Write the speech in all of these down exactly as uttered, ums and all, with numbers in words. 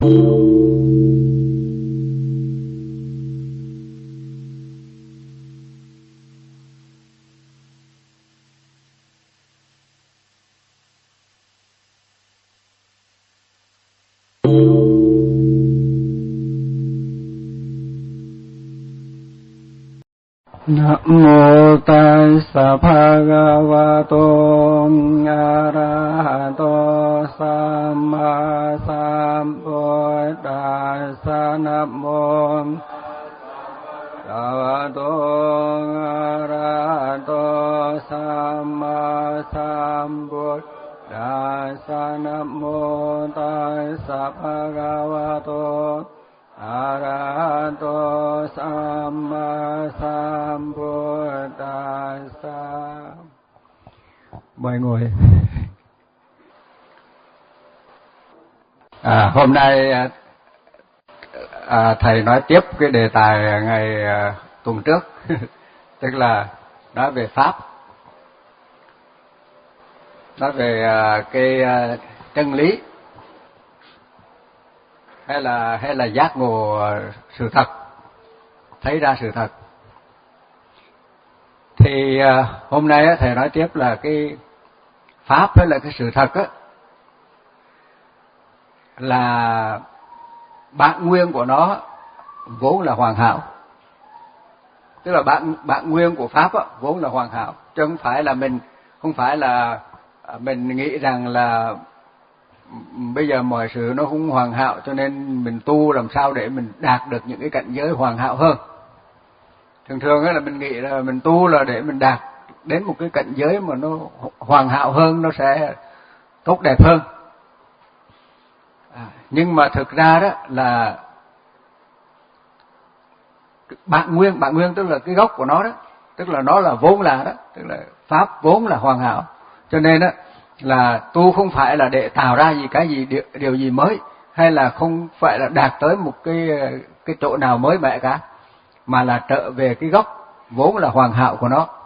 Nam mô Tassa Bhagavato Arahato Samma Sambuddhassa. Nam mô Bhagavato Arahato Samma Sambuddhassa. Nam mô Tassa Bhagavato Arahato Samma Sambuddhassa. Mời ngồi. À, hôm nay à, thầy nói tiếp cái đề tài ngày à, tuần trước, tức là nói về pháp, nói về à, cái à, chân lý hay là hay là giác ngộ sự thật, thấy ra sự thật. Thì uh, hôm nay á, thầy nói tiếp là cái pháp hay là cái sự thật á, là bản nguyên của nó vốn là hoàn hảo. Tức là bản bản nguyên của pháp á, vốn là hoàn hảo, chứ không phải là mình không phải là mình nghĩ rằng là bây giờ mọi sự nó không hoàn hảo cho nên mình tu làm sao để mình đạt được những cái cảnh giới hoàn hảo hơn. Thường thường là mình nghĩ là mình tu là để mình đạt đến một cái cảnh giới mà nó hoàn hảo hơn, nó sẽ tốt đẹp hơn. À, nhưng mà thực ra đó là bản nguyên, bản nguyên tức là cái gốc của nó đó, tức là nó là vốn là đó, tức là pháp vốn là hoàn hảo. Cho nên đó là tu không phải là để tạo ra gì cái gì điều, điều gì mới, hay là không phải là đạt tới một cái cái chỗ nào mới mẻ cả, mà là trở về cái gốc vốn là hoàn hảo của nó.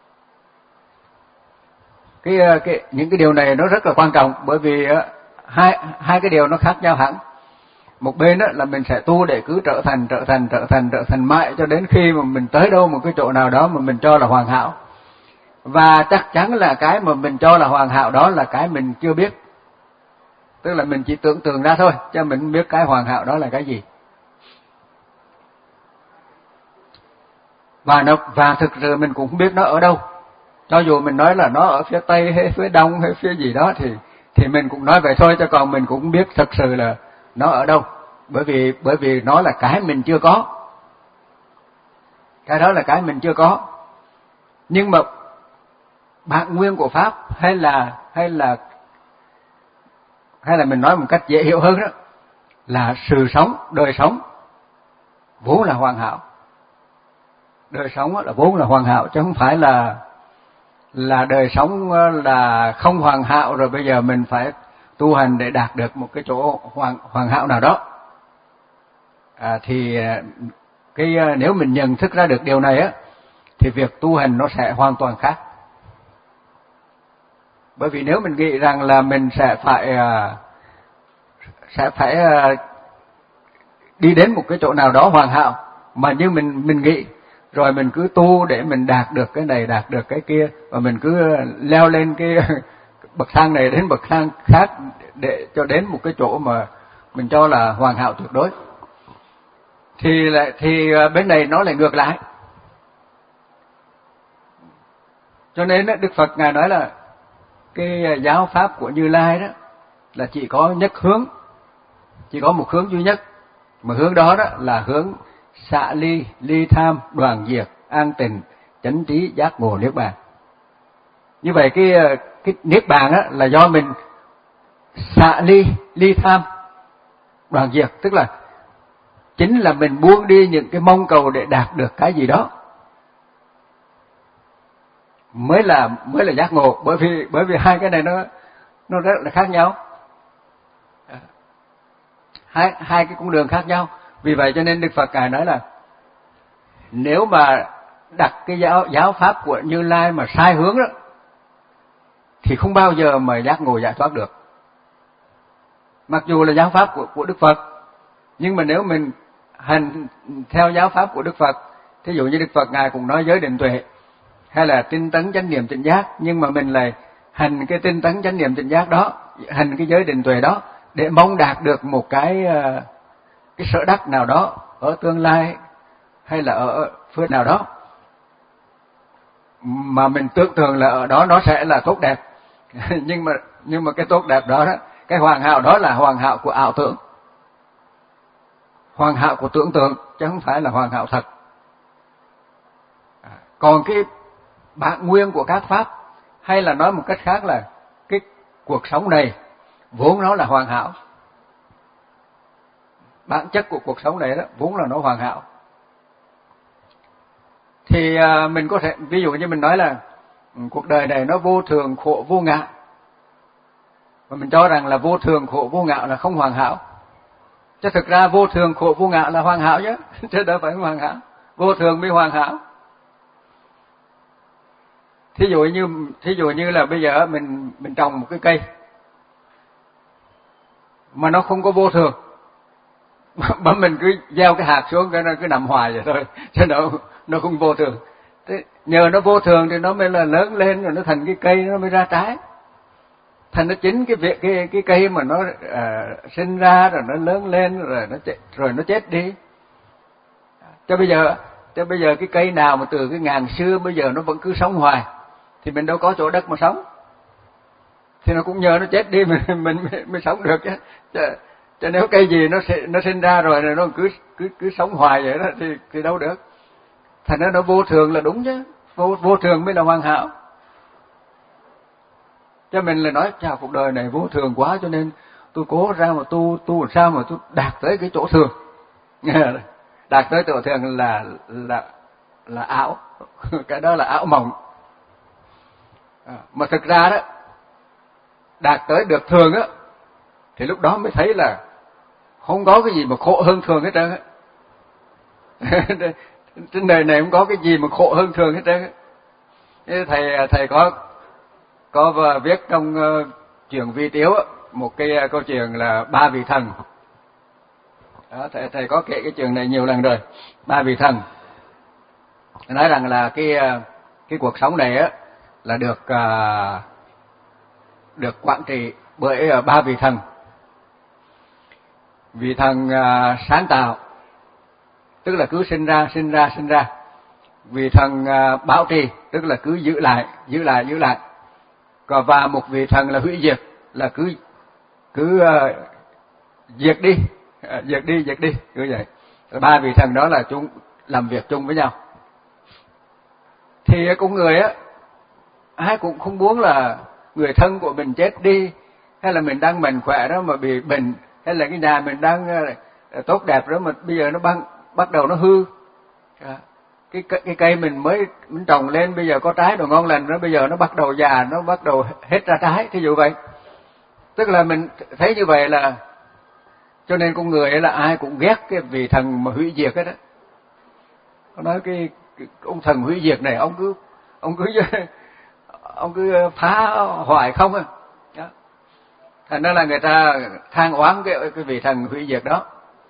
Cái cái những cái điều này nó rất là quan trọng, bởi vì hai hai cái điều nó khác nhau hẳn. Một bên đó là mình sẽ tu để cứ trở thành trở thành trở thành trở thành mãi cho đến khi mà mình tới đâu một cái chỗ nào đó mà mình cho là hoàn hảo. Và chắc chắn là cái mà mình cho là hoàn hảo đó là cái mình chưa biết. Tức là mình chỉ tưởng tượng ra thôi, chứ mình không biết cái hoàn hảo đó là cái gì. Và nó và thực sự mình cũng không biết nó ở đâu. Cho dù mình nói là nó ở phía Tây hay phía Đông hay phía gì đó thì thì mình cũng nói vậy thôi, chứ còn mình cũng không biết thực sự là nó ở đâu. Bởi vì bởi vì nó là cái mình chưa có. Cái đó là cái mình chưa có. Nhưng mà bản nguyên của pháp hay là hay là hay là mình nói một cách dễ hiểu hơn đó là sự sống, đời sống vốn là hoàn hảo. Đời sống là vốn là hoàn hảo, chứ không phải là là đời sống là không hoàn hảo rồi bây giờ mình phải tu hành để đạt được một cái chỗ hoàn hoàn hảo nào đó. À, thì cái nếu mình nhận thức ra được điều này á thì việc tu hành nó sẽ hoàn toàn khác. Bởi vì nếu mình nghĩ rằng là mình sẽ phải sẽ phải đi đến một cái chỗ nào đó hoàn hảo mà như mình mình nghĩ, rồi mình cứ tu để mình đạt được cái này, đạt được cái kia, và mình cứ leo lên cái bậc thang này đến bậc thang khác để cho đến một cái chỗ mà mình cho là hoàn hảo tuyệt đối, thì lại thì bên này nó lại ngược lại. Cho nên Đức Phật ngài nói là cái giáo pháp của Như Lai đó là chỉ có nhất hướng, chỉ có một hướng duy nhất, mà hướng đó đó là hướng xả ly, ly tham, đoạn diệt, an tịnh, chánh trí, giác ngộ, niết bàn. Như vậy cái cái niết bàn á là do mình xả ly, ly tham, đoạn diệt, tức là chính là mình buông đi những cái mong cầu để đạt được cái gì đó, mới là mới là giác ngộ. Bởi vì bởi vì hai cái này nó nó rất là khác nhau, hai hai cái con đường khác nhau. Vì vậy cho nên Đức Phật ngài nói là nếu mà đặt cái giáo giáo pháp của Như Lai mà sai hướng đó thì không bao giờ mà giác ngộ giải thoát được. Mặc dù là giáo pháp của của Đức Phật, Nhưng mà nếu mình hành theo giáo pháp của Đức Phật, thí dụ như Đức Phật Ngài cũng nói giới định tuệ hay là tinh tấn chánh niệm tỉnh giác, nhưng mà mình lại hành cái tinh tấn chánh niệm tỉnh giác đó, hành cái giới định tuệ đó để mong đạt được một cái cái sở đắc nào đó ở tương lai hay là ở phương nào đó mà mình tưởng tượng là ở đó nó sẽ là tốt đẹp. nhưng mà nhưng mà cái tốt đẹp đó, đó cái hoàn hảo đó là hoàn hảo của ảo tưởng, hoàn hảo của tưởng tượng chứ không phải là hoàn hảo thật. Còn cái bản nguyên của các pháp, hay là nói một cách khác là cái cuộc sống này vốn nó là hoàn hảo, bản chất của cuộc sống này đó vốn là nó hoàn hảo. Thì à, mình có thể ví dụ như mình nói là cuộc đời này nó vô thường khổ vô ngã, và mình cho rằng là vô thường khổ vô ngã là không hoàn hảo, chứ thực ra vô thường khổ vô ngã là hoàn hảo chứ chứ đâu phải hoàn hảo, vô thường mới hoàn hảo. Thí dụ như thí dụ như là bây giờ mình mình trồng một cái cây mà nó không có vô thường, mà mình cứ gieo cái hạt xuống cái nó cứ nằm hoài vậy thôi, chứ nó nó không vô thường. Thế nhờ nó vô thường thì nó mới là lớn lên, rồi nó thành cái cây, nó mới ra trái. Thành nó chính cái việc cái cái cây mà nó à, sinh ra rồi nó lớn lên rồi nó chết, rồi nó chết đi. Cho bây giờ cho bây giờ cái cây nào mà từ cái ngàn xưa bây giờ nó vẫn cứ sống hoài thì mình đâu có chỗ đất mà sống, thì nó cũng nhờ nó chết đi mình mình mới, mới sống được chứ. Chứ, chứ nếu cây gì nó nó sinh ra rồi rồi nó cứ cứ cứ sống hoài vậy đó thì thì đâu được. Thành ra nó vô thường là đúng chứ, vô vô thường mới là hoàn hảo. Cho mình là nói chào cuộc đời này vô thường quá, cho nên tôi cố ra mà tu tu làm sao mà tôi đạt tới cái chỗ thường. Đạt tới chỗ thường là là là ảo, cái đó là ảo mộng. À, mà thực ra đó, đạt tới được thường á thì lúc đó mới thấy là không có cái gì mà khổ hơn thường hết trơn á. Trên đời này không có cái gì mà khổ hơn thường hết trơn á. Thầy thầy có có viết trong uh, chuyện Vi Tiếu á, một cái uh, câu chuyện là ba vị thần. Đó, thầy thầy có kể cái chuyện này nhiều lần rồi. Ba vị thần nói rằng là cái uh, cái cuộc sống này á là được uh, được quản trị bởi uh, ba vị thần. Vị thần uh, sáng tạo, tức là cứ sinh ra sinh ra sinh ra. Vị thần uh, bảo trì, tức là cứ giữ lại giữ lại giữ lại. Còn và một vị thần là hủy diệt, là cứ cứ uh, diệt đi uh, diệt đi diệt đi cứ vậy. Ba vị thần đó là chúng làm việc chung với nhau. Thì con người á, ai cũng không muốn là người thân của mình chết đi, hay là mình đang mạnh khỏe đó mà bị bệnh, hay là cái nhà mình đang uh, tốt đẹp đó mà bây giờ nó băng, bắt đầu nó hư. À, cái cái cây mình mới mình trồng lên bây giờ có trái đồ ngon lành, nó bây giờ nó bắt đầu già, nó bắt đầu hết ra trái, thí dụ vậy. Tức là mình thấy như vậy là cho nên con người ấy là ai cũng ghét cái vị thần mà hủy diệt hết đó. Nó nói cái, cái ông thần hủy diệt này ông cứ ông cứ ông cứ phá hoại không à. Đó. Thành ra là người ta than oán cái cái vị thần hủy diệt đó.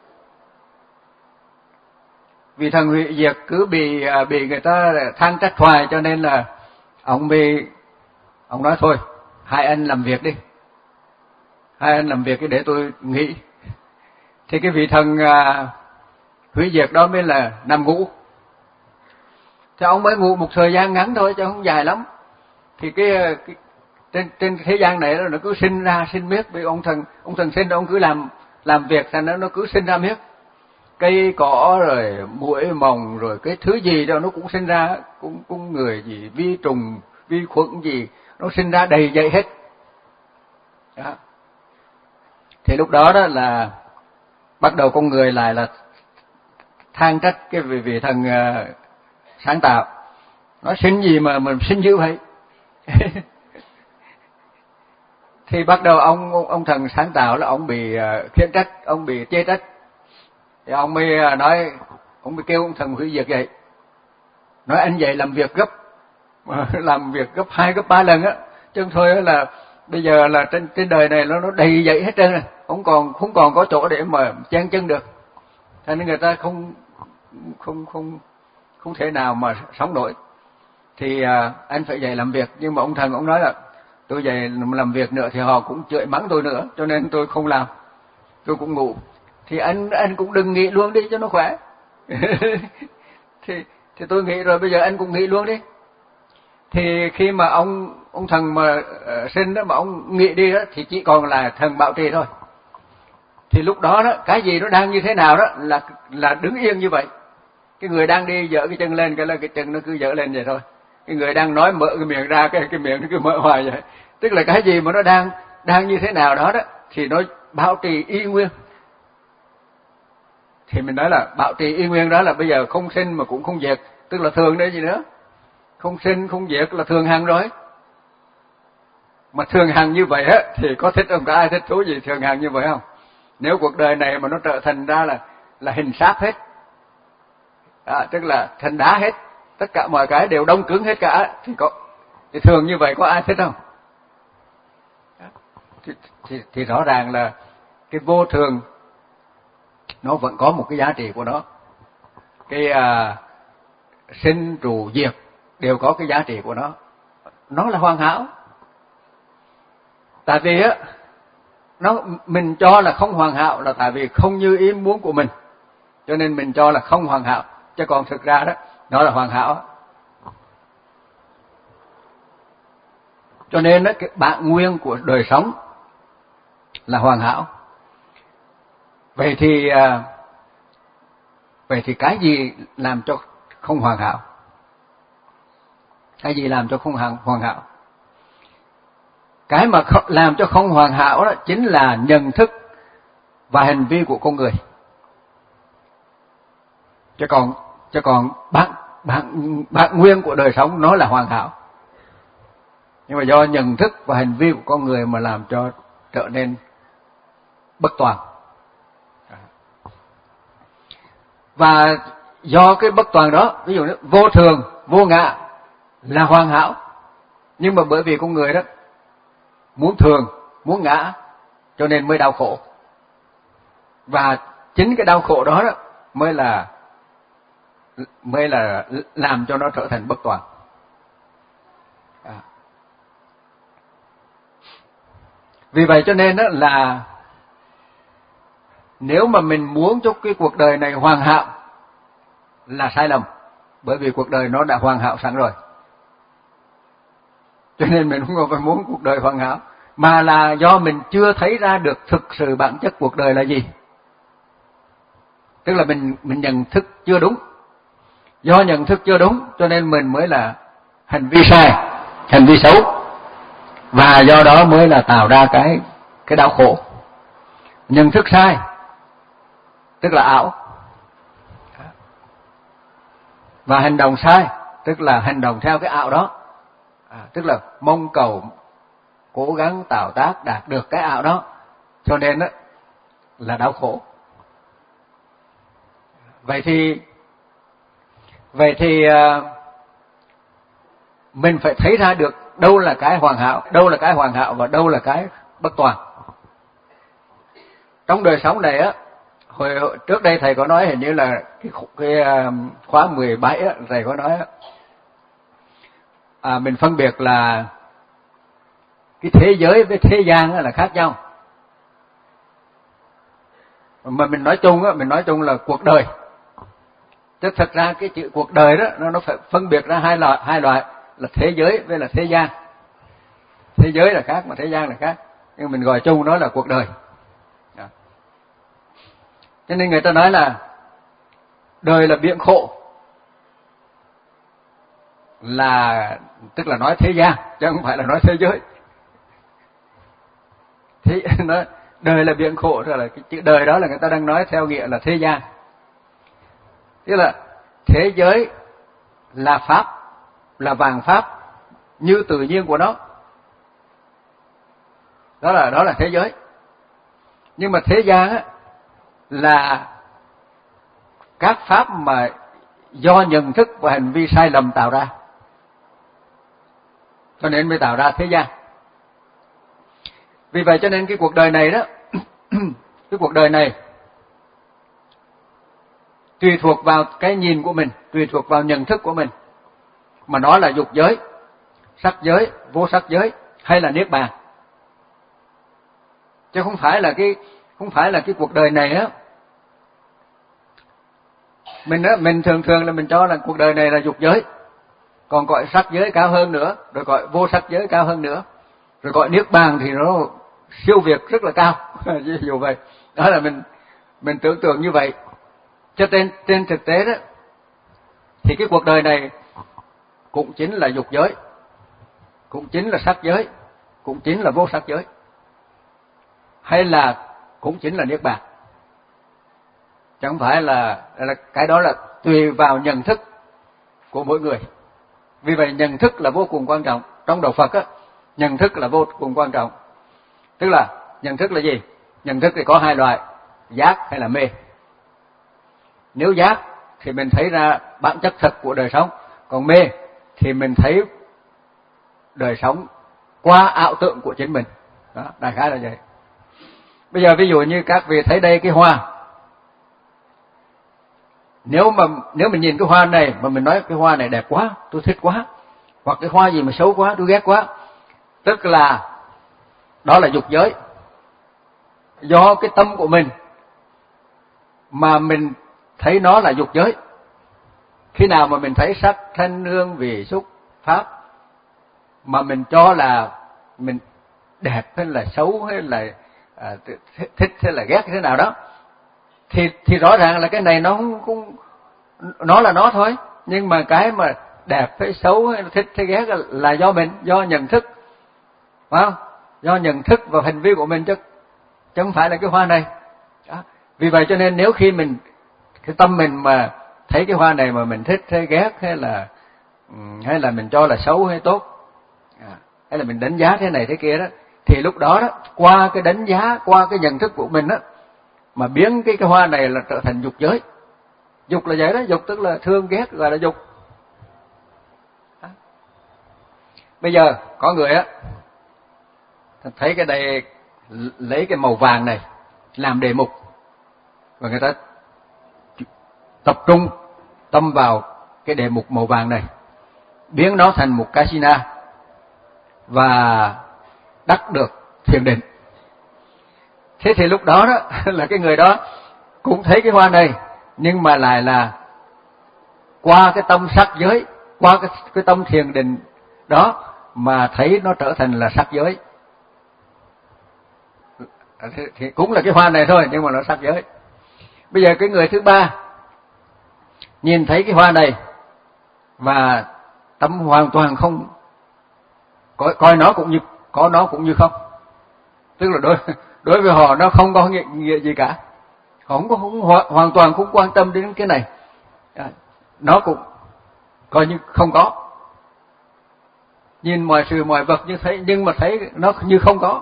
Vì thần hủy diệt cứ bị bị người ta than trách hoài, cho nên là ông bị ông nói thôi hai anh làm việc đi, hai anh làm việc để tôi nghỉ. Thì cái vị thần à, hủy diệt đó mới là nằm ngủ. Thì ông mới ngủ một thời gian ngắn thôi chứ không dài lắm. Thì cái, cái trên trên thế gian này nó cứ sinh ra sinh miết, vì ông thần ông thần sinh ông cứ làm làm việc, thành nó nó cứ sinh ra miết. Cây cỏ rồi muỗi mồng rồi cái thứ gì đó nó cũng sinh ra, cũng cũng người gì vi trùng vi khuẩn gì nó sinh ra đầy dậy hết. Đó. Thì lúc đó đó là bắt đầu con người lại là than trách cái vị, vị thần uh, sáng tạo, nói sinh gì mà mình sinh dữ vậy. Thì bắt đầu ông ông, ông thần sáng tạo là ông bị uh, khiển trách, ông bị chê trách. Thì ông mới nói, ông mới kêu ông thần hủy diệt vậy, nói anh vậy làm việc gấp, làm việc gấp hai gấp ba lần á, chứ không thôi là bây giờ là trên trên đời này nó nó đầy dậy hết trơn rồi, không còn không còn có chỗ để mà chen chân được. Cho nên người ta không không không không thể nào mà sống nổi. Thì à, anh phải dậy làm việc, nhưng mà ông thần ông nói là tôi dậy làm việc nữa thì họ cũng chửi mắng tôi nữa, cho nên tôi không làm, tôi cũng ngủ. Thì anh anh cũng đừng nghỉ luôn đi cho nó khỏe. thì thì tôi nghĩ rồi, bây giờ anh cũng nghỉ luôn đi. Thì khi mà ông ông thần mà uh, sinh đó, mà ông nghỉ đi đó, thì chỉ còn là thần bảo trì thôi. Thì lúc đó đó, cái gì nó đang như thế nào đó là là đứng yên như vậy. Cái người đang đi dỡ cái chân lên, cái là cái chân nó cứ dỡ lên vậy thôi. Cái người đang nói mở cái miệng ra, cái cái miệng nó cứ mở hoài vậy. Tức là cái gì mà nó đang đang như thế nào đó đó thì nó bảo trì y nguyên. Thì mình nói là bảo trì y nguyên đó là bây giờ không sinh mà cũng không diệt, tức là thường đấy gì nữa. Không sinh không diệt là thường hằng rồi. Mà thường hằng như vậy á thì có thích không? Có ai thích thú gì thường hằng như vậy không? Nếu cuộc đời này mà nó trở thành ra là là hình sáp hết, à, tức là thành đá hết, tất cả mọi cái đều đông cứng hết cả, thì có thì thường như vậy có ai thích không? Thì, thì, thì rõ ràng là cái vô thường nó vẫn có một cái giá trị của nó. Cái à, sinh trụ diệt đều có cái giá trị của nó. Nó là hoàn hảo. Tại vì á, nó mình cho là không hoàn hảo là tại vì không như ý muốn của mình, cho nên mình cho là không hoàn hảo, chứ còn thực ra đó nó là hoàn hảo. Cho nên đó, cái bản nguyên của đời sống là hoàn hảo. Vậy thì à, vậy thì cái gì làm cho không hoàn hảo? Cái gì làm cho không hoàn hảo? Cái mà làm cho không hoàn hảo đó chính là nhận thức và hành vi của con người. Chứ còn chứ còn bản bản bản nguyên của đời sống nó là hoàn hảo. Nhưng mà do nhận thức và hành vi của con người mà làm cho trở nên bất toàn. Và do cái bất toàn đó, ví dụ như vô thường, vô ngã là hoàn hảo, nhưng mà bởi vì con người đó muốn thường, muốn ngã, cho nên mới đau khổ. Và chính cái đau khổ đó, đó mới là mới là làm cho nó trở thành bất toàn. À. Vì vậy cho nên đó là nếu mà mình muốn cho cái cuộc đời này hoàn hảo là sai lầm, bởi vì cuộc đời nó đã hoàn hảo sẵn rồi. Cho nên mình không phải muốn cuộc đời hoàn hảo, mà là do mình chưa thấy ra được thực sự bản chất cuộc đời là gì. Tức là mình mình nhận thức chưa đúng. Do nhận thức chưa đúng cho nên mình mới là hành vi sai, hành vi xấu, và do đó mới là tạo ra cái cái đau khổ. Nhận thức sai tức là ảo, và hành động sai tức là hành động theo cái ảo đó, à, tức là mong cầu cố gắng tạo tác đạt được cái ảo đó, cho nên đó là đau khổ. Vậy thì vậy thì uh, mình phải thấy ra được đâu là cái hoàn hảo, đâu là cái hoàn hảo và đâu là cái bất toàn. Trong đời sống này á, hồi, hồi trước đây thầy có nói, hình như là cái, cái uh, khóa mười bảy á, thầy có nói á, à, mình phân biệt là cái thế giới với thế gian á là khác nhau. Mà mình nói chung á, mình nói chung là cuộc đời. Chứ thật ra cái chữ cuộc đời đó nó nó phải phân biệt ra hai loại, hai loại là thế giới với là thế gian. Thế giới là khác mà thế gian là khác, nhưng mình gọi chung nó là cuộc đời. Đó. Cho nên người ta nói là đời là biển khổ, là tức là nói thế gian chứ không phải là nói thế giới. Thế nó đời là biển khổ, rồi là cái chữ đời đó là người ta đang nói theo nghĩa là thế gian. Tức là thế giới là pháp, là vạn pháp như tự nhiên của nó. Đó là đó là thế giới. Nhưng mà thế gian á là các pháp mà do nhận thức và hành vi sai lầm tạo ra, cho nên mới tạo ra thế gian. Vì vậy cho nên cái cuộc đời này đó cái cuộc đời này tùy thuộc vào cái nhìn của mình, tùy thuộc vào nhận thức của mình, mà nó là dục giới, sắc giới, vô sắc giới hay là niết bàn. Chứ không phải là cái không phải là cái cuộc đời này á. Mình á, mình thường thường là mình cho là cuộc đời này là dục giới, còn gọi sắc giới cao hơn nữa, rồi gọi vô sắc giới cao hơn nữa, rồi gọi niết bàn thì nó siêu việt rất là cao. Ví dụ vậy. Đó là mình mình tưởng tượng như vậy. Cho trên trên thực tế đó thì cái cuộc đời này cũng chính là dục giới, cũng chính là sắc giới, cũng chính là vô sắc giới, hay là cũng chính là niết bàn. Chẳng phải là, là cái đó là tùy vào nhận thức của mỗi người. Vì vậy nhận thức là vô cùng quan trọng. Trong đạo Phật á, nhận thức là vô cùng quan trọng. Tức là nhận thức là gì? Nhận thức thì có hai loại, giác hay là mê. Nếu giác thì mình thấy ra bản chất thật của đời sống, còn mê thì mình thấy đời sống qua ảo tưởng của chính mình. Đó, đại khái là vậy. Bây giờ ví dụ như các vị thấy đây cái hoa, nếu mà nếu mình nhìn cái hoa này mà mình nói cái hoa này đẹp quá, tôi thích quá, hoặc cái hoa gì mà xấu quá, tôi ghét quá, tức là đó là dục giới. Do cái tâm của mình mà mình thấy nó là dục giới. Khi nào mà mình thấy sắc thanh hương vị xúc pháp mà mình cho là mình đẹp hay là xấu hay là à, thích hay là ghét thế nào đó, thì thì rõ ràng là cái này nó không, không nó là nó thôi, nhưng mà cái mà đẹp hay xấu hay thích hay ghét là do mình, do nhận thức, phải không? Do nhận thức và hành vi của mình chứ chứ không phải là cái hoa này. Đó. Vì vậy cho nên nếu khi mình cái tâm mình mà thấy cái hoa này mà mình thích hay ghét hay là hay là mình cho là xấu hay tốt, à, hay là mình đánh giá thế này thế kia đó, thì lúc đó đó qua cái đánh giá, qua cái nhận thức của mình đó mà biến cái cái hoa này là trở thành dục giới. Dục là vậy đó, dục tức là thương ghét, gọi là dục. Đó. Bây giờ có người á thấy cái đây, lấy cái màu vàng này làm đề mục và người ta tập trung tâm vào cái đề mục màu vàng này, biến nó thành một casino và đắc được thiền định. Thế thì lúc đó đó là cái người đó cũng thấy cái hoa này, nhưng mà lại là qua cái tâm sắc giới, qua cái, cái tâm thiền định đó mà thấy nó trở thành là sắc giới. Thì cũng là cái hoa này thôi, nhưng mà nó sắc giới. Bây giờ cái người thứ ba nhìn thấy cái hoa này và tâm hoàn toàn không coi, coi nó cũng như có nó cũng như không, tức là đối đối với họ nó không có nghĩa, nghĩa gì cả, họ không có không, hoàn toàn không quan tâm đến cái này, à, nó cũng coi như không có, nhìn mọi sự mọi vật như thấy nhưng mà thấy nó như không có.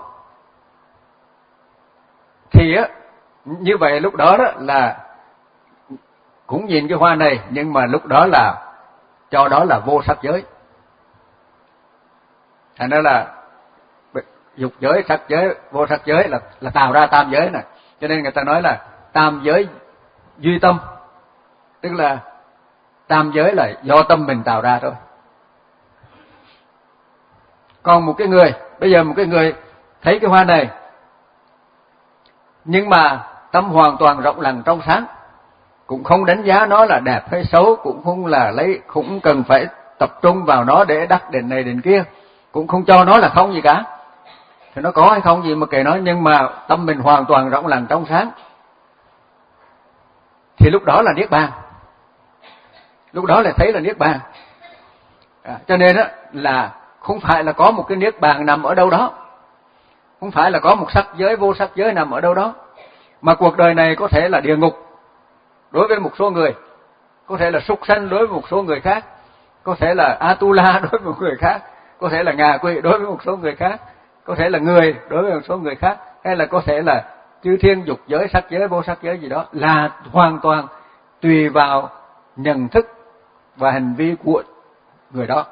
Thì á như vậy lúc đó đó là cũng nhìn cái hoa này, nhưng mà lúc đó là cho đó là vô sắc giới. Thành ra là dục giới, sắc giới, vô sắc giới là là tạo ra tam giới này. Cho nên người ta nói là tam giới duy tâm, tức là tam giới là do tâm mình tạo ra thôi. Còn một cái người, bây giờ một cái người thấy cái hoa này nhưng mà tâm hoàn toàn rộng lặng trong sáng, cũng không đánh giá nó là đẹp hay xấu, cũng không là lấy, cũng cần phải tập trung vào nó để đắc định này định kia, cũng không cho nó là không gì cả, thì nó có hay không gì mà kệ nó, nhưng mà tâm mình hoàn toàn rộng lặng trong sáng, thì lúc đó là niết bàn, lúc đó là thấy là niết bàn. À, cho nên đó là không phải là có một cái niết bàn nằm ở đâu đó, không phải là có một sắc giới vô sắc giới nằm ở đâu đó, mà cuộc đời này có thể là địa ngục đối với một số người, có thể là súc sanh đối với một số người khác, có thể là Atula đối với một người khác, có thể là ngạ quỷ đối với một số người khác, có thể là người đối với một số người khác, hay là có thể là chư thiên dục giới, sắc giới, vô sắc giới gì đó, là hoàn toàn tùy vào nhận thức và hành vi của người đó.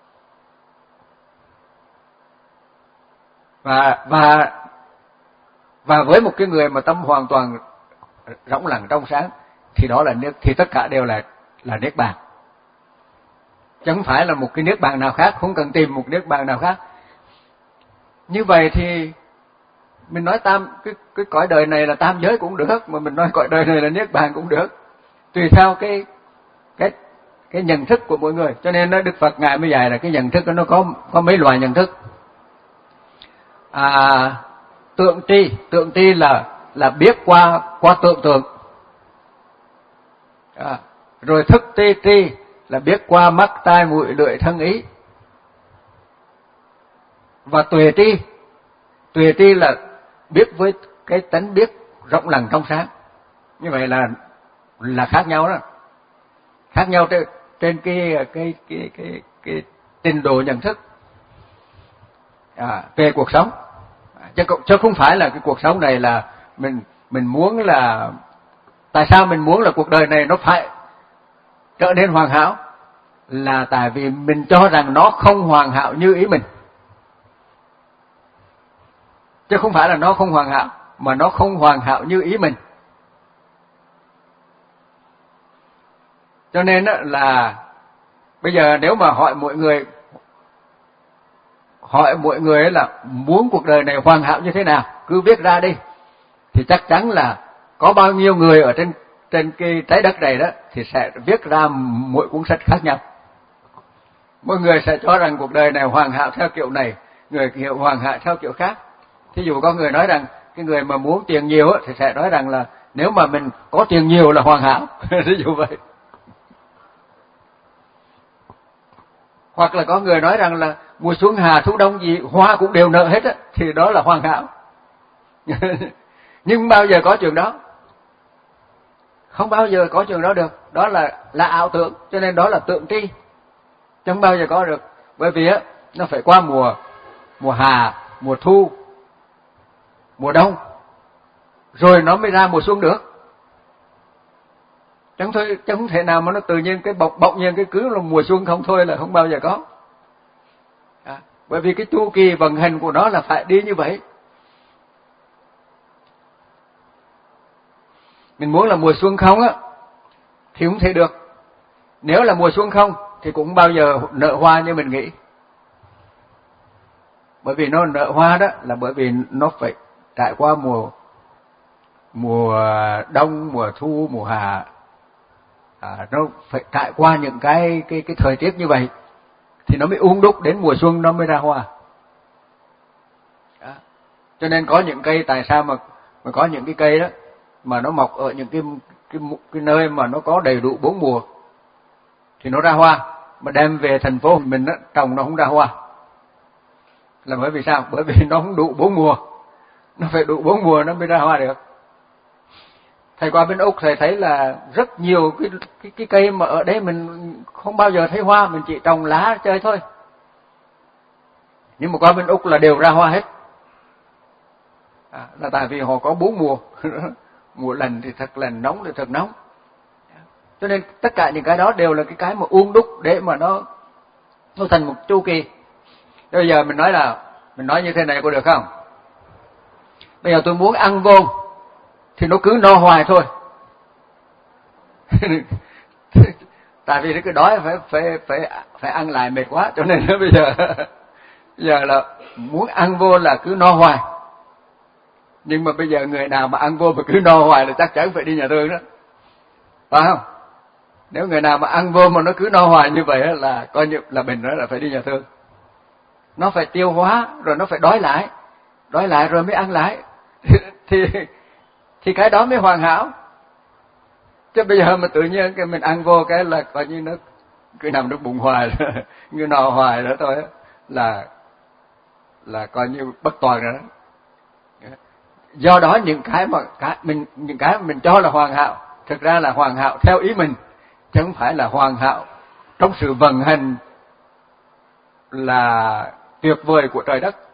Và và và với một cái người mà tâm hoàn toàn rỗng lặng trong sáng thì đó là niết, thì tất cả đều là là niết bàn. Chẳng phải là một cái niết bàn nào khác, không cần tìm một niết bàn nào khác. Như vậy thì mình nói tam cái cái cõi đời này là tam giới cũng được, mà mình nói cõi đời này là niết bàn cũng được, tùy theo cái cái cái nhận thức của mỗi người. Cho nên nó Đức Phật ngài mới dạy là cái nhận thức đó nó có có mấy loại nhận thức. À, tượng tri, tượng tri là là biết qua qua tưởng tượng. À, rồi thức tri tri là biết qua mắt tai mũi lưỡi thân ý. Và tuệ tri, tuệ tri là biết với cái tánh biết rộng lặng trong sáng. Như vậy là là khác nhau đó, khác nhau trên trên cái cái cái cái cái trình độ nhận thức à, về cuộc sống. Chứ chứ không phải là cái cuộc sống này là mình mình muốn là, tại sao mình muốn là cuộc đời này nó phải trở nên hoàn hảo, là tại vì mình cho rằng nó không hoàn hảo như ý mình. Chứ không phải là nó không hoàn hảo, mà nó không hoàn hảo như ý mình. Cho nên là bây giờ nếu mà hỏi mọi người, hỏi mọi người là muốn cuộc đời này hoàn hảo như thế nào, cứ viết ra đi, thì chắc chắn là có bao nhiêu người ở trên trên cái trái đất này đó thì sẽ viết ra mỗi cuốn sách khác nhau. Mỗi người sẽ cho rằng cuộc đời này hoàn hảo theo kiểu này, người kiểu hoàn hảo theo kiểu khác. Thí dụ có người nói rằng cái người mà muốn tiền nhiều thì sẽ nói rằng là nếu mà mình có tiền nhiều là hoàn hảo, ví dụ vậy. Hoặc là có người nói rằng là mùa xuân hạ thu đông gì hoa cũng đều nở hết á, thì đó là hoàn hảo. Nhưng bao giờ có chuyện đó? Không bao giờ có chuyện đó được. Đó là là ảo tưởng, cho nên đó là tượng tri. Chẳng bao giờ có được. Bởi vì á nó phải qua mùa mùa hạ, mùa thu, mùa đông, rồi nó mới ra mùa xuân được. Chẳng thôi, chẳng không thể nào mà nó tự nhiên cái bỗng bỗng nhiên cái cứ là mùa xuân không thôi, là không bao giờ có. À, bởi vì cái chu kỳ vận hành của nó là phải đi như vậy. Mình muốn là mùa xuân không á thì không thể được. Nếu là mùa xuân không thì cũng không bao giờ nở hoa như mình nghĩ. Bởi vì nó nở hoa đó là bởi vì nó phải trải qua mùa mùa đông, mùa thu, mùa hạ. À, nó phải trải qua những cái cái cái thời tiết như vậy thì nó mới ung đúc đến mùa xuân nó mới ra hoa. Đó. Cho nên có những cây, tại sao mà mà có những cái cây đó mà nó mọc ở những cái cái cái nơi mà nó có đầy đủ bốn mùa thì nó ra hoa, mà đem về thành phố mình đó, trồng nó không ra hoa. Là bởi vì sao? Bởi vì nó không đủ bốn mùa, nó phải đủ bốn mùa nó mới ra hoa được. Thầy qua bên Úc thầy thấy là rất nhiều cái cái cái cây mà ở đây mình không bao giờ thấy hoa, mình chỉ trồng lá chơi thôi. Nhưng mà qua bên Úc là đều ra hoa hết. À, là tại vì họ có bốn mùa. Mùa lạnh thì thật lạnh, nóng thì thật nóng. Cho nên tất cả những cái đó đều là cái cái mà uốn đúc để mà nó nó thành một chu kỳ. Bây giờ mình nói là mình nói như thế này có được không? Bây giờ tôi muốn ăn vô thì nó cứ no hoài thôi. Tại vì cái đói phải phải phải phải ăn lại mệt quá, cho nên bây giờ bây giờ là muốn ăn vô là cứ no hoài. Nhưng mà bây giờ người nào mà ăn vô mà cứ no hoài là chắc chắn phải đi nhà thương đó, phải không? Nếu người nào mà ăn vô mà nó cứ no hoài như vậy là coi như là mình nói là phải đi nhà thương. Nó phải tiêu hóa rồi nó phải đói lại, đói lại rồi mới ăn lại. thì thì cái đó mới hoàn hảo. Chứ bây giờ mà tự nhiên cái mình ăn vô cái là coi như nó cứ nằm trong bụng hoài rồi, như no hoài đó thôi, là là coi như bất toàn rồi đó. Do đó những cái mà cái mình những cái mà mình cho là hoàn hảo thực ra là hoàn hảo theo ý mình, chứ không phải là hoàn hảo trong sự vận hành là tuyệt vời của trời đất.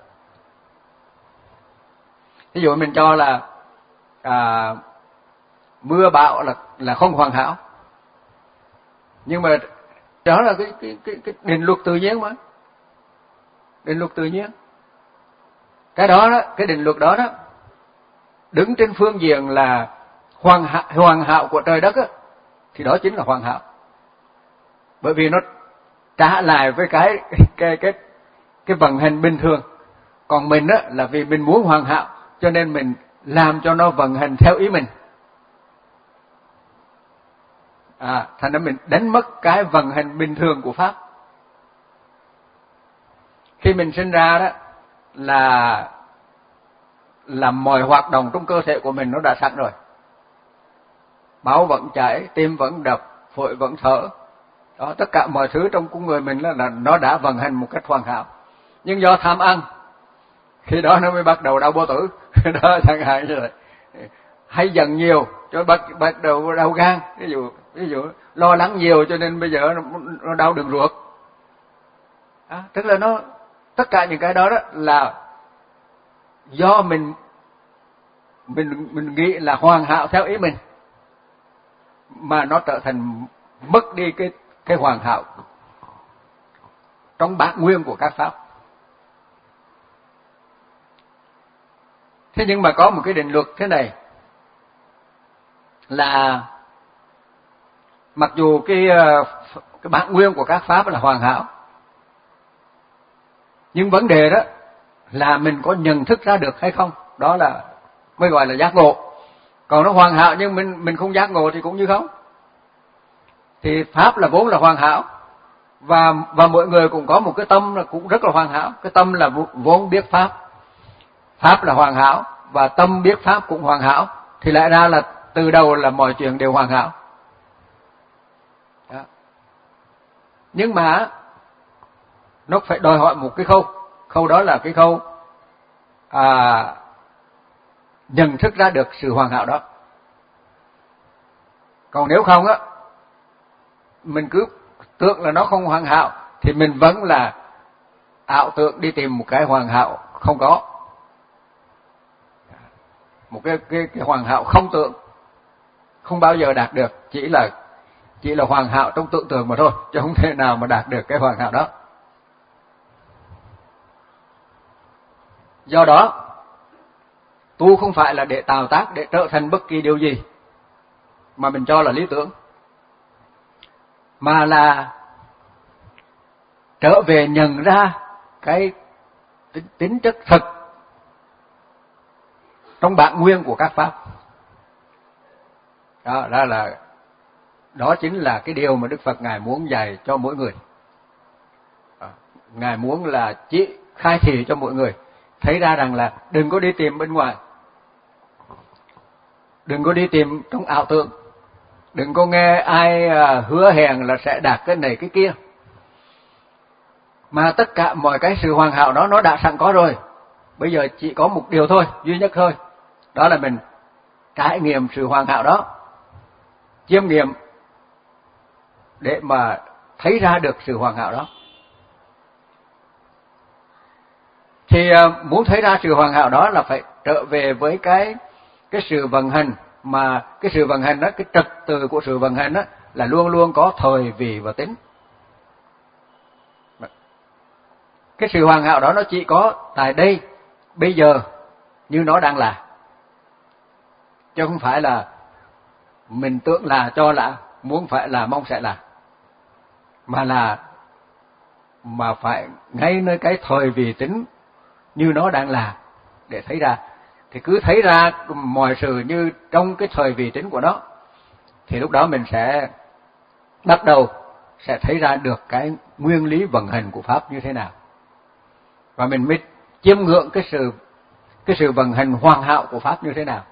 Ví dụ mình cho là à, mưa bão là là không hoàn hảo, nhưng mà đó là cái cái cái, cái định luật tự nhiên mà, định luật tự nhiên. Cái đó đó, cái định luật đó đó đứng trên phương diện là hoàn hảo, hoàn hảo của trời đất á, thì đó chính là hoàn hảo. Bởi vì nó trả lại với cái cái cái cái vận hành bình thường. Còn mình á là vì mình muốn hoàn hảo cho nên mình làm cho nó vận hành theo ý mình. À, thành ra mình đánh mất cái vận hành bình thường của pháp. Khi mình sinh ra đó là là mọi hoạt động trong cơ thể của mình nó đã sẵn rồi. Máu vẫn chảy, tim vẫn đập, phổi vẫn thở. Đó, tất cả mọi thứ trong con người mình là, là nó đã vận hành một cách hoàn hảo. Nhưng do tham ăn, khi đó nó mới bắt đầu đau bao tử. Đó, chẳng hạn như vậy. Hay giận nhiều cho bắt bắt đầu đau gan, ví dụ ví dụ lo lắng nhiều cho nên bây giờ nó, nó đau đường ruột. À, tức là nó tất cả những cái đó đó là do mình mình mình nghĩ là hoàn hảo theo ý mình mà nó trở thành mất đi cái cái hoàn hảo trong bản nguyên của các pháp. Thế nhưng mà có một cái định luật thế này là mặc dù cái cái bản nguyên của các pháp là hoàn hảo, nhưng vấn đề đó là mình có nhận thức ra được hay không, đó là mới gọi là giác ngộ. Còn nó hoàn hảo nhưng mình mình không giác ngộ thì cũng như không. Thì pháp là vốn là hoàn hảo, và và mọi người cũng có một cái tâm là cũng rất là hoàn hảo. Cái tâm là vốn biết pháp, pháp là hoàn hảo và tâm biết pháp cũng hoàn hảo, thì lại ra là từ đầu là mọi chuyện đều hoàn hảo. Đó. Nhưng mà nó phải đòi hỏi một cái khâu, khâu đó là cái khâu à, nhận thức ra được sự hoàn hảo đó. Còn nếu không á, mình cứ tưởng là nó không hoàn hảo thì mình vẫn là ảo tưởng đi tìm một cái hoàn hảo không có, một cái cái, cái hoàn hảo không tưởng, không bao giờ đạt được, chỉ là chỉ là hoàn hảo trong tưởng tượng mà thôi, chứ không thể nào mà đạt được cái hoàn hảo đó. Do đó tu không phải là để tạo tác, để trở thành bất kỳ điều gì mà mình cho là lý tưởng, mà là trở về nhận ra cái tính, tính chất thật trong bản nguyên của các pháp. Đó, đó là đó chính là cái điều mà Đức Phật Ngài muốn dạy cho mỗi người. Đó, Ngài muốn là chỉ khai thị cho mỗi người thấy ra rằng là đừng có đi tìm bên ngoài, đừng có đi tìm trong ảo tưởng, đừng có nghe ai hứa hẹn là sẽ đạt cái này cái kia, mà tất cả mọi cái sự hoàn hảo đó nó đã sẵn có rồi. Bây giờ chỉ có một điều thôi, duy nhất thôi, đó là mình trải nghiệm sự hoàn hảo đó, chiêm nghiệm để mà thấy ra được sự hoàn hảo đó. Thì muốn thấy ra sự hoàn hảo đó là phải trở về với cái cái sự vận hành, mà cái sự vận hành đó, cái trật tự của sự vận hành đó là luôn luôn có thời vị và tính. Cái sự hoàn hảo đó nó chỉ có tại đây bây giờ như nó đang là, chứ không phải là mình tưởng là cho là, muốn phải là mong sẽ là, mà là mà phải ngay nơi cái thời vị tính như nó đang là để thấy ra. Thì cứ thấy ra mọi sự như trong cái thời vị tính của nó, thì lúc đó mình sẽ bắt đầu sẽ thấy ra được cái nguyên lý vận hành của pháp như thế nào, và mình mới chiêm ngưỡng cái sự cái sự vận hành hoàn hảo của pháp như thế nào.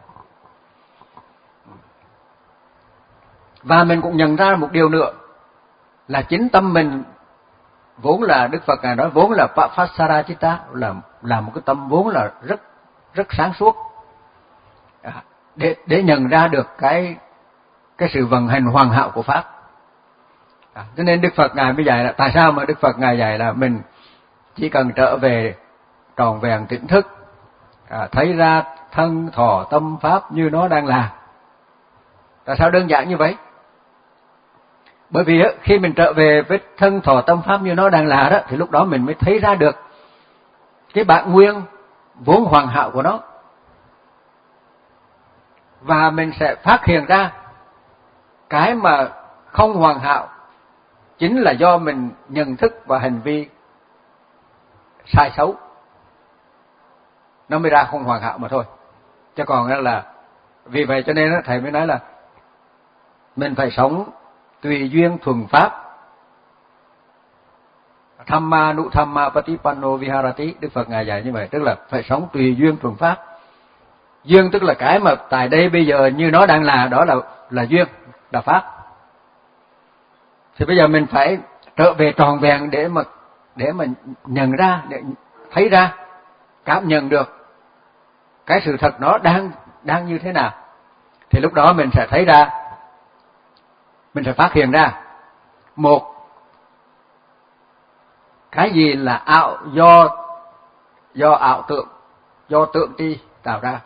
Và mình cũng nhận ra một điều nữa là chính tâm mình vốn là, Đức Phật Ngài nói vốn là Papasara Chitta, là là một cái tâm vốn là rất rất sáng suốt, à, để để nhận ra được cái cái sự vận hành hoàn hảo của pháp. À, cho nên Đức Phật Ngài mới dạy là tại sao mà Đức Phật Ngài dạy là mình chỉ cần trở về tròn vẹn tỉnh thức, à, thấy ra thân thọ tâm pháp như nó đang là. Tại sao đơn giản như vậy? Bởi vì khi mình trở về với thân thọ tâm pháp như nó đang là đó, thì lúc đó mình mới thấy ra được cái bản nguyên vốn hoàn hảo của nó. và mình sẽ phát hiện ra cái mà không hoàn hảo chính là do mình nhận thức và hành vi sai xấu, nó mới ra không hoàn hảo mà thôi. Chứ còn là vì vậy cho nên thầy mới nói là mình phải sống tùy duyên thuần pháp. Thamma nu thamma patipanno viharati, Đức Phật ngài dạy như vậy, tức là phải sống tùy duyên thuần pháp. Duyên tức là cái mà tại đây bây giờ như nó đang là, đó là là duyên, là pháp. Thì bây giờ mình phải trở về tròn vẹn để mà để mà nhận ra, để thấy ra, cảm nhận được cái sự thật nó đang đang như thế nào. Thì lúc đó mình sẽ thấy ra, mình sẽ phát hiện ra một cái gì là ảo do do ảo tượng, do tượng tri tạo ra.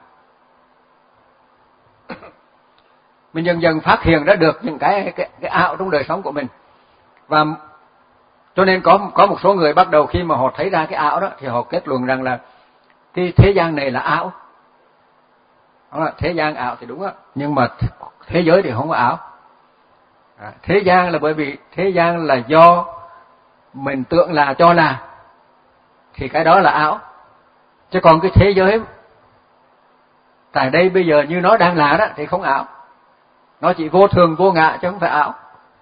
Mình dần dần phát hiện ra được những cái cái, cái ảo trong đời sống của mình. Và cho nên có có một số người bắt đầu khi mà họ thấy ra cái ảo đó thì họ kết luận rằng là cái thế gian này là ảo. Đó là thế gian ảo thì đúng á, nhưng mà thế giới thì không có ảo. À, thế gian là bởi vì thế gian là do mình tưởng là cho là, thì cái đó là ảo. Chứ còn cái thế giới tại đây bây giờ như nó đang là đó thì không ảo. Nó chỉ vô thường vô ngã chứ không phải ảo.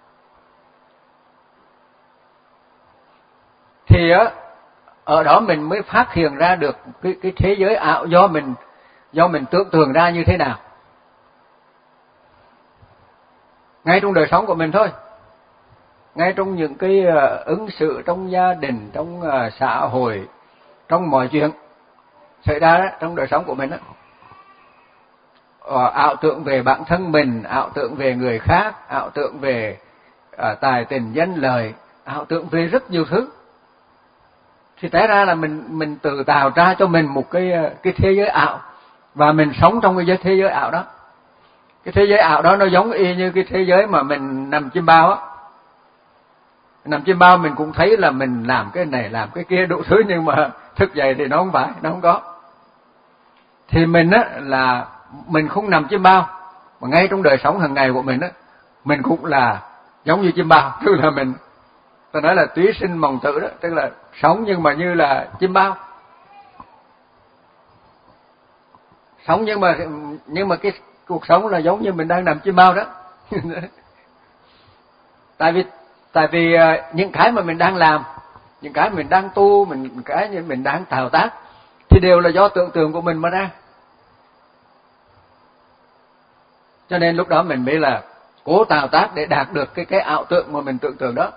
Thì á, ở đó mình mới phát hiện ra được cái cái thế giới ảo do mình do mình tưởng tượng ra như thế nào. Ngay trong đời sống của mình thôi. Ngay trong những cái ứng xử trong gia đình, trong xã hội, trong mọi chuyện xảy ra đó, trong đời sống của mình đó. Ảo tưởng về bản thân mình, ảo tưởng về người khác, ảo tưởng về à, tài tình danh lợi, ảo tưởng về rất nhiều thứ. Thì té ra là mình mình tự tạo ra cho mình một cái cái thế giới ảo, và mình sống trong cái thế giới ảo đó. Cái thế giới ảo đó nó giống y như cái thế giới mà mình nằm chim bao á. Nằm chim bao mình cũng thấy là mình làm cái này làm cái kia đủ thứ, nhưng mà thức dậy thì nó không phải, nó không có. Thì mình á là mình không nằm chim bao, mà ngay trong đời sống hàng ngày của mình á, mình cũng là giống như chim bao, tức là mình, ta nói là túy sinh mồng tử đó, tức là sống nhưng mà như là chim bao. Sống nhưng mà nhưng mà cái cuộc sống là giống như mình đang nằm chim bao đó. tại vì tại vì những cái mà mình đang làm, những cái mình đang tu, mình cái như mình đang tạo tác thì đều là do tưởng tượng của mình mà ra. Cho nên lúc đó mình mới là cố tạo tác để đạt được cái cái ảo tượng mà mình tưởng tượng đó.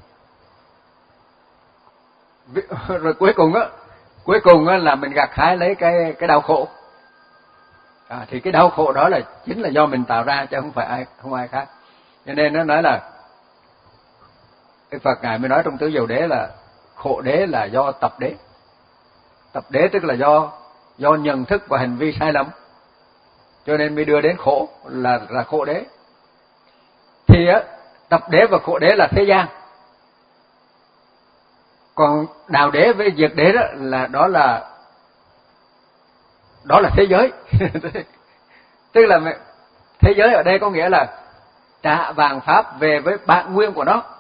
Rồi cuối cùng á, cuối cùng á là mình gặt hái lấy cái cái đau khổ. À, thì cái đau khổ đó là chính là do mình tạo ra chứ không phải ai không ai khác. Cho nên nó nói là Đức Phật ngài mới nói trong Tứ Dầu Đế là khổ đế là do tập đế. Tập đế tức là do do nhận thức và hành vi sai lầm, cho nên mới đưa đến khổ, là là khổ đế. Thì á, tập đế và khổ đế là thế gian. Còn đạo đế với diệt đế đó là đó là đó là thế giới. Tức là thế giới ở đây có nghĩa là trả vàng pháp về với bản nguyên của nó,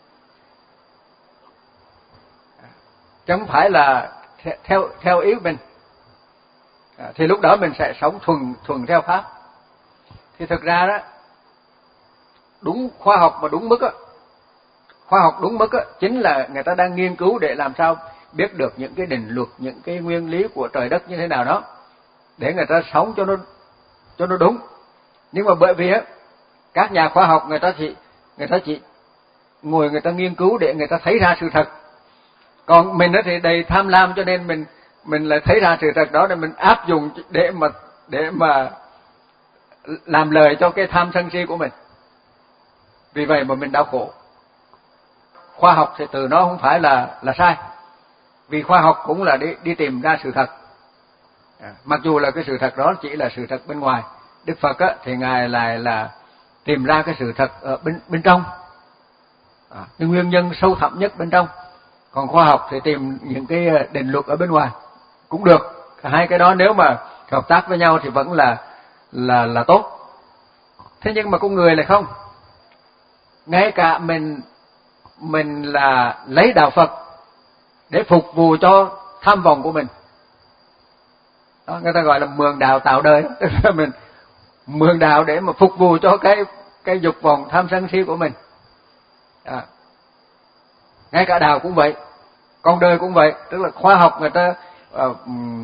chứ không phải là theo theo ý mình. À, thì lúc đó mình sẽ sống thuần thuần theo pháp. Thì thực ra đó, đúng khoa học mà đúng mức á, khoa học đúng mức á, chính là người ta đang nghiên cứu để làm sao biết được những cái định luật, những cái nguyên lý của trời đất như thế nào đó, để người ta sống cho nó cho nó đúng. Nhưng mà bởi vì á, các nhà khoa học người ta chỉ người ta chỉ ngồi người ta nghiên cứu để người ta thấy ra sự thật. Còn mình á thì đầy tham lam, cho nên mình mình lại thấy ra sự thật đó để mình áp dụng để mà để mà làm lời cho cái tham sân si của mình. Vì vậy mà mình đau khổ. Khoa học thì từ nó không phải là là sai, vì khoa học cũng là đi đi tìm ra sự thật. À, mặc dù là cái sự thật đó chỉ là sự thật bên ngoài. Đức Phật á, thì ngài lại là tìm ra cái sự thật ở bên bên trong, à, cái nguyên nhân sâu thẳm nhất bên trong. Còn khoa học thì tìm những cái định luật ở bên ngoài cũng được. Hai cái đó nếu mà hợp tác với nhau thì vẫn là là là tốt. Thế nhưng mà con người lại không. Ngay cả mình mình là lấy đạo Phật để phục vụ cho tham vọng của mình. Đó, người ta gọi là mượn đạo tạo đời, tức là mình mượn đạo để mà phục vụ cho cái cái dục vọng tham sân si của mình. À. Ngay cả đạo cũng vậy, con đời cũng vậy, tức là khoa học người ta uh,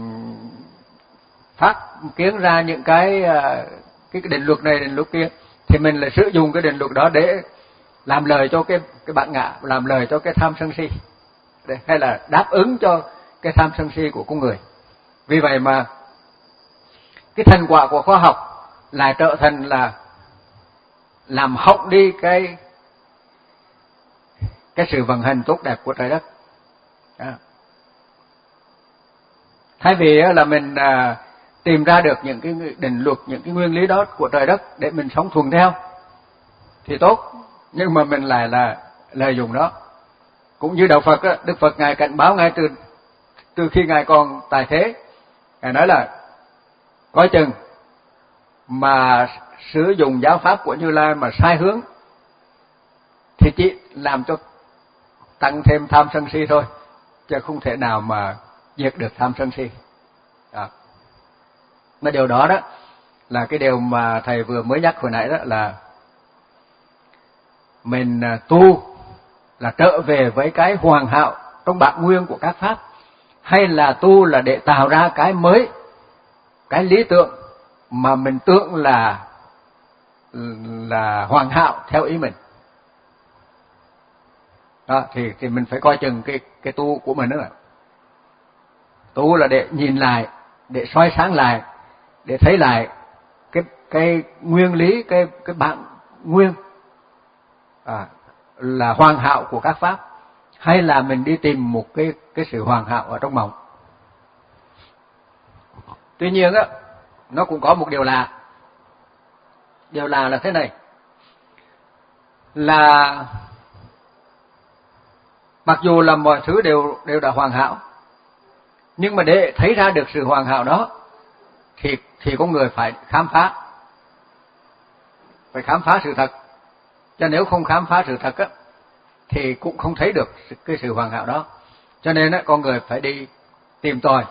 phát kiến ra những cái uh, cái định luật này định luật kia, thì mình lại sử dụng cái định luật đó để làm lời cho cái cái bản ngã, làm lời cho cái tham sân si, để, hay là đáp ứng cho cái tham sân si của con người. Vì vậy mà cái thành quả của khoa học lại trở thành là làm hỏng đi cái cái sự vận hành tốt đẹp của trái đất. À. Thay vì là mình à, tìm ra được những cái định luật, những cái nguyên lý đó của trời đất để mình sống thuận theo thì tốt, nhưng mà mình lại là lợi dụng đó. Cũng như đạo Phật đó, Đức Phật ngài cảnh báo ngay từ từ khi ngài còn tại thế, ngài nói là coi chừng mà sử dụng giáo pháp của Như Lai mà sai hướng thì chỉ làm cho tăng thêm tham sân si thôi, chứ không thể nào mà diệt được tham sân si. Đó. Mà điều đó đó là cái điều mà thầy vừa mới nhắc hồi nãy, đó là mình tu là trở về với cái hoàn hảo trong bản nguyên của các pháp, hay là tu là để tạo ra cái mới, cái lý tưởng mà mình tưởng là là hoàn hảo theo ý mình. Đó, thì thì mình phải coi chừng cái cái tu của mình nữa. Tu là để nhìn lại, để soi sáng lại, để thấy lại cái cái nguyên lý, cái cái bản nguyên à, là hoàn hảo của các pháp, hay là mình đi tìm một cái cái sự hoàn hảo ở trong mộng. Tuy nhiên á, nó cũng có một điều lạ. Điều lạ là thế này, là mặc dù là mọi thứ đều đều đã hoàn hảo, nhưng mà để thấy ra được sự hoàn hảo đó thì thì con người phải khám phá, phải khám phá sự thật. Cho nếu không khám phá sự thật á thì cũng không thấy được cái sự hoàn hảo đó. Cho nên á, con người phải đi tìm tòi,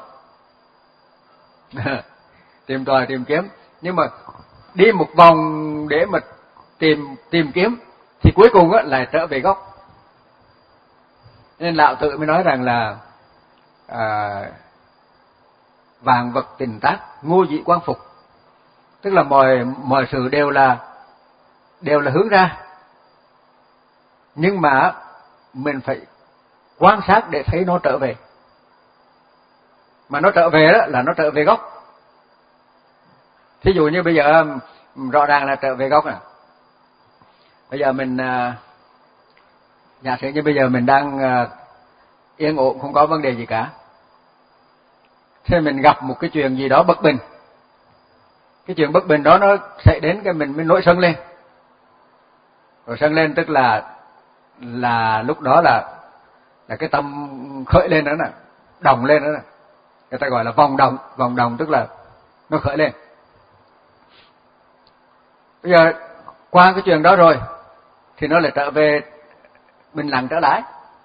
tìm tòi tìm kiếm. Nhưng mà đi một vòng để mà tìm tìm kiếm thì cuối cùng á lại trở về gốc. Nên Lão Tử mới nói rằng là à, vạn vật tình tác, ngô dị quang phục, tức là mọi mọi sự đều là đều là hướng ra, nhưng mà mình phải quan sát để thấy nó trở về. Mà nó trở về đó là nó trở về gốc. Thí dụ như bây giờ rõ ràng là trở về gốc à. Bây giờ mình giả sử như bây giờ mình đang yên ổn, không có vấn đề gì cả. Thế mình gặp một cái chuyện gì đó bất bình. Cái chuyện bất bình đó nó xảy đến cái mình mới nổi sân lên. Rồi sân lên tức là là lúc đó là là cái tâm khởi lên đó nè, đồng lên đó nè. Người ta gọi là vòng đồng, vòng đồng tức là nó khởi lên. Bây giờ qua cái chuyện đó rồi thì nó lại trở về bình lặng trở lại.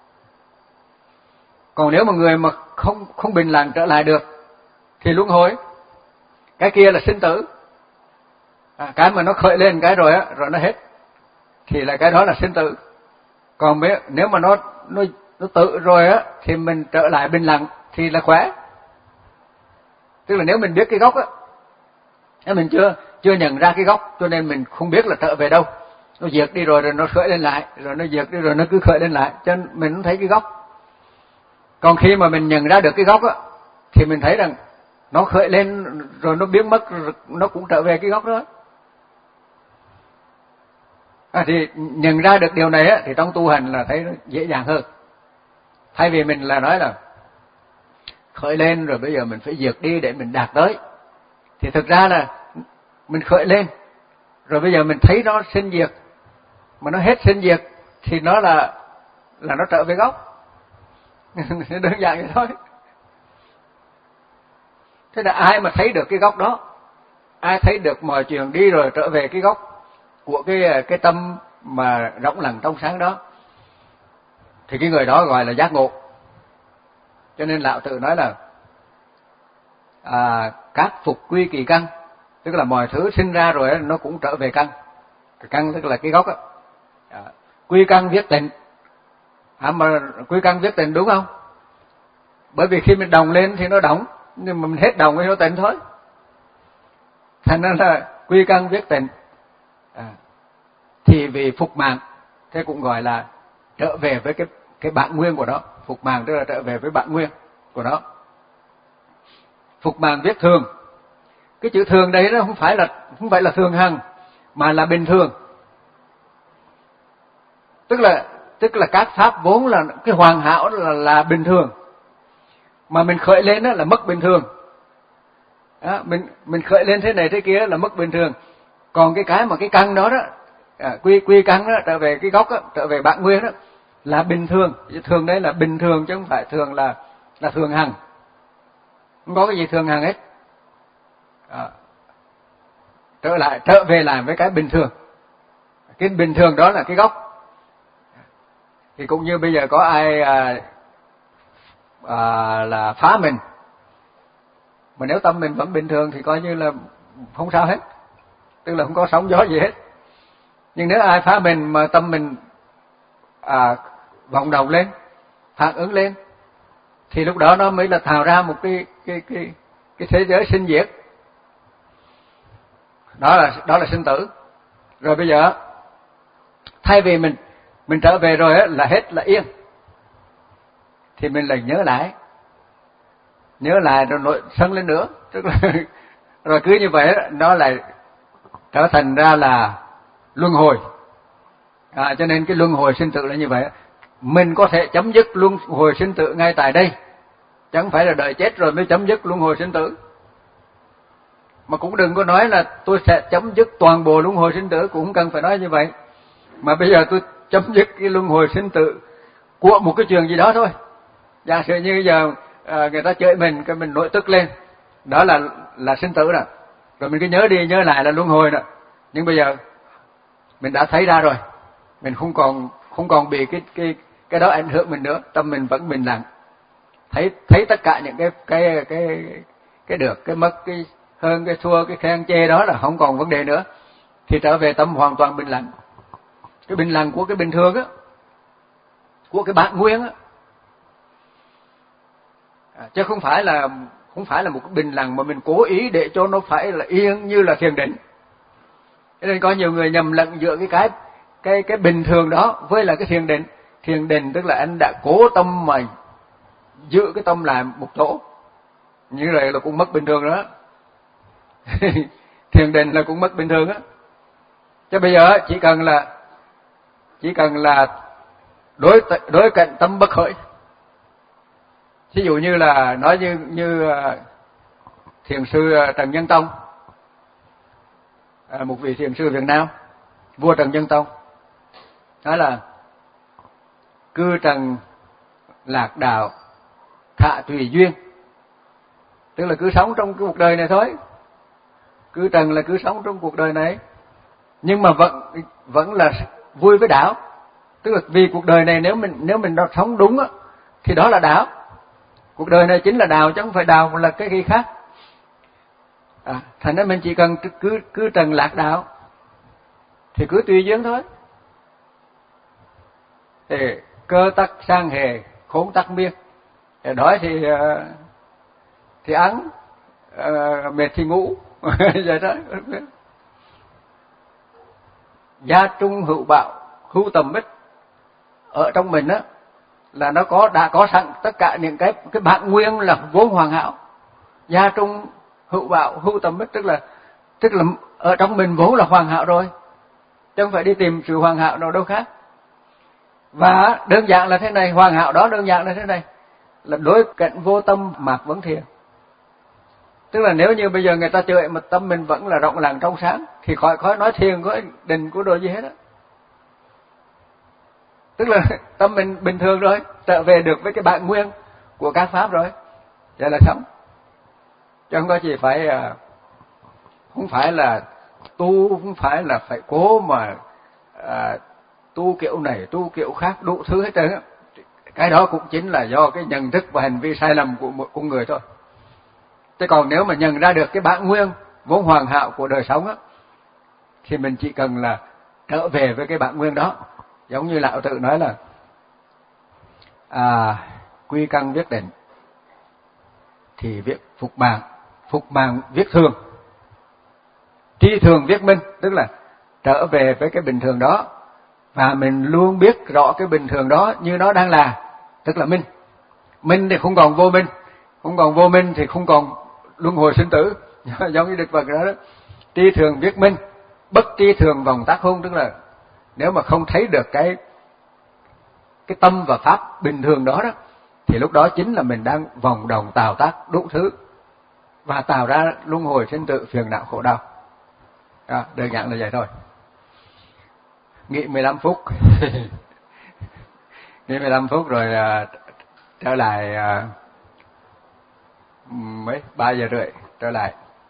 Còn nếu mà người mà không không bình lặng trở lại được thì luân hồi. Cái kia là sinh tử. À, cái mà nó khởi lên cái rồi á, rồi nó hết thì là cái đó là sinh tử. Còn nếu mà nó nó nó tự rồi á thì mình trở lại bình lặng thì là khỏe. Tức là nếu mình biết cái gốc á, nếu mình chưa chưa nhận ra cái gốc cho nên mình không biết là trở về đâu. Nó diệt đi rồi rồi nó khởi lên lại, rồi nó diệt đi rồi nó cứ khởi lên lại, cho nên mình không thấy cái gốc. Còn khi mà mình nhận ra được cái gốc á thì mình thấy rằng nó khởi lên rồi nó biến mất, nó cũng trở về cái gốc đó. À, thì nhận ra được điều này á thì trong tu hành là thấy nó dễ dàng hơn. Thay vì mình là nói là khởi lên rồi bây giờ mình phải diệt đi để mình đạt tới, thì thực ra là mình khởi lên rồi bây giờ mình thấy nó sinh diệt, mà nó hết sinh diệt thì nó là là nó trở về gốc. Đơn giản vậy thôi. Thế là ai mà thấy được cái gốc đó ai thấy được mọi chuyện đi rồi trở về cái gốc của cái cái tâm mà rỗng lặng trong sáng đó, thì cái người đó gọi là giác ngộ. Cho nên Lão Tử nói là à, các phục quy kỳ căn, tức là mọi thứ sinh ra rồi nó cũng trở về căn. Cái căn tức là cái gốc đó. À, quy căn viết tịnh. À, mà quy căn viết tịnh đúng không? Bởi vì khi mình đồng lên thì nó đóng, nhưng mà mình hết đồng thì nó tịnh thôi. Thành ra là quy căn viết tịnh. À, thì vì phục mạng, thế cũng gọi là trở về với cái cái bản nguyên của nó. Phục mạng tức là trở về với bản nguyên của nó. Phục mạng viết thường. Cái chữ thường đấy nó không phải là không phải là thường hằng, mà là bình thường. Tức là tức là các pháp vốn là cái hoàn hảo là là bình thường, mà mình khởi lên đó là mất bình thường. Đó, mình mình khởi lên thế này thế kia là mất bình thường. Còn cái cái mà cái căn đó đó, à, quy quy căn đó trở về cái gốc đó, trở về bản nguyên đó là bình thường. Thường đấy là bình thường chứ không phải thường là là thường hằng. Không có cái gì thường hằng hết. À, trở lại trở về lại với cái bình thường. Cái bình thường đó là cái gốc. Thì cũng như bây giờ có ai à, à, là phá mình, mà nếu tâm mình vẫn bình thường thì coi như là không sao hết, tức là không có sóng gió gì hết. Nhưng nếu ai phá mình mà tâm mình à, vọng động lên, phản ứng lên, thì lúc đó nó mới là tạo ra một cái cái cái cái thế giới sinh diệt. Đó là đó là sinh tử. Rồi bây giờ thay vì mình mình trở về rồi á là hết là yên, thì mình lại nhớ lại, nhớ lại rồi nổi sân lên nữa, tức là rồi cứ như vậy nó lại trở thành ra là luân hồi. À, cho nên cái luân hồi sinh tử là như vậy. Mình có thể chấm dứt luân hồi sinh tử ngay tại đây, chẳng phải là đợi chết rồi mới chấm dứt luân hồi sinh tử. Mà cũng đừng có nói là tôi sẽ chấm dứt toàn bộ luân hồi sinh tử, cũng không cần phải nói như vậy. Mà bây giờ tôi chấm dứt cái luân hồi sinh tử của một cái chuyện gì đó thôi. Giả sử như giờ à, người ta chửi mình, cái mình nổi tức lên, đó là là sinh tử rồi. Rồi mình cứ nhớ đi nhớ lại là luân hồi rồi. Nhưng bây giờ mình đã thấy ra rồi, mình không còn không còn bị cái cái cái đó ảnh hưởng mình nữa, tâm mình vẫn bình lặng. Thấy thấy tất cả những cái cái cái cái được, cái mất, cái hơn, cái thua, cái khen chê đó là không còn vấn đề nữa, thì trở về tâm hoàn toàn bình lặng. Cái bình lặng của cái bình thường á, của cái bản nguyên á, à, chứ không phải là không phải là một cái bình lặng mà mình cố ý để cho nó phải là yên như là thiền định. Cho nên có nhiều người nhầm lẫn giữa cái cái cái cái bình thường đó với là cái thiền định. Thiền định tức là anh đã cố tâm mà giữ cái tâm lại một chỗ, như vậy là cũng mất bình thường đó. Thiền định là cũng mất bình thường á. Chứ bây giờ chỉ cần là chỉ cần là đối đối cận tâm bất khởi. Ví dụ như là nói như như thiền sư Trần Nhân Tông, một vị thiền sư Việt Nam, vua Trần Nhân Tông, nói là cư trần lạc đạo thạ tùy duyên, tức là cứ sống trong cái cuộc đời này thôi. Cư trần là cứ sống trong cuộc đời này, nhưng mà vẫn vẫn là vui với đạo. Tức là vì cuộc đời này nếu mình nếu mình đó sống đúng á, thì đó là đạo. Cuộc đời này chính là đạo chứ không phải đạo là cái gì khác. À, thành ra mình chỉ cần cứ cứ trần lạc đạo thì cứ tùy duyên thôi. Thì cơ tắc sang hề, khốn tắc miên. Thì đói thì thì ăn, mệt thì ngủ, vậy đó. Gia trung hữu bạo, hữu tầm bích. Ở trong mình á là nó có đã có sẵn tất cả những cái cái bản nguyên là vốn hoàn hảo. Gia trung hữu bạo, hữu tầm bích, tức là tức là ở trong mình vốn là hoàn hảo rồi, chứ không phải đi tìm sự hoàn hảo đâu đâu khác. Và đơn giản là thế này, hoàn hảo đó đơn giản là thế này, là đối cận vô tâm mạc vấn thiền. Tức là nếu như bây giờ người ta chửi mà tâm mình vẫn là rộng lặng trong sáng, thì khỏi khỏi nói thiền, khỏi định của đồ gì hết á. Tức là tâm mình bình thường rồi, trở về được với cái bản nguyên của các pháp rồi, vậy là xong. Chứ không có gì phải không phải là tu, không phải là phải cố mà à, tu kiểu này, tu kiểu khác, đủ thứ hết trơn á. Cái đó cũng chính là do cái nhận thức và hành vi sai lầm của một con người thôi. Thế còn nếu mà nhận ra được cái bản nguyên vốn hoàn hảo của đời sống á, thì mình chỉ cần là trở về với cái bản nguyên đó. Giống như Lão Tử nói là à, quy căn viết định thì viết phục mạng, phục mạng viết thường, tri thường viết minh, tức là trở về với cái bình thường đó và mình luôn biết rõ cái bình thường đó như nó đang là, tức là minh. Minh thì không còn vô minh, không còn vô minh thì không còn luân hồi sinh tử, giống như Đức Phật đó, đó. Tri thường viết minh, bất tri thường vòng tác hung, tức là nếu mà không thấy được cái cái tâm và pháp bình thường đó đó, thì lúc đó chính là mình đang vòng đồng tạo tác đủ thứ và tạo ra luân hồi sinh tử, phiền não khổ đau. À, đơn giản là vậy thôi. Nghỉ mười lăm phút. Nghỉ mười lăm phút rồi à, trở lại à, mấy ba giờ rưỡi trở lại.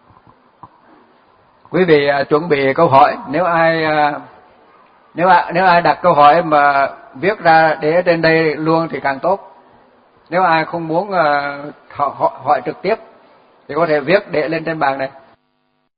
Quý vị à, chuẩn bị câu hỏi, nếu ai à, nếu ai, nếu ai đặt câu hỏi mà viết ra để ở trên đây luôn thì càng tốt. Nếu ai không muốn uh, hỏi, hỏi trực tiếp thì có thể viết để lên trên bàn này.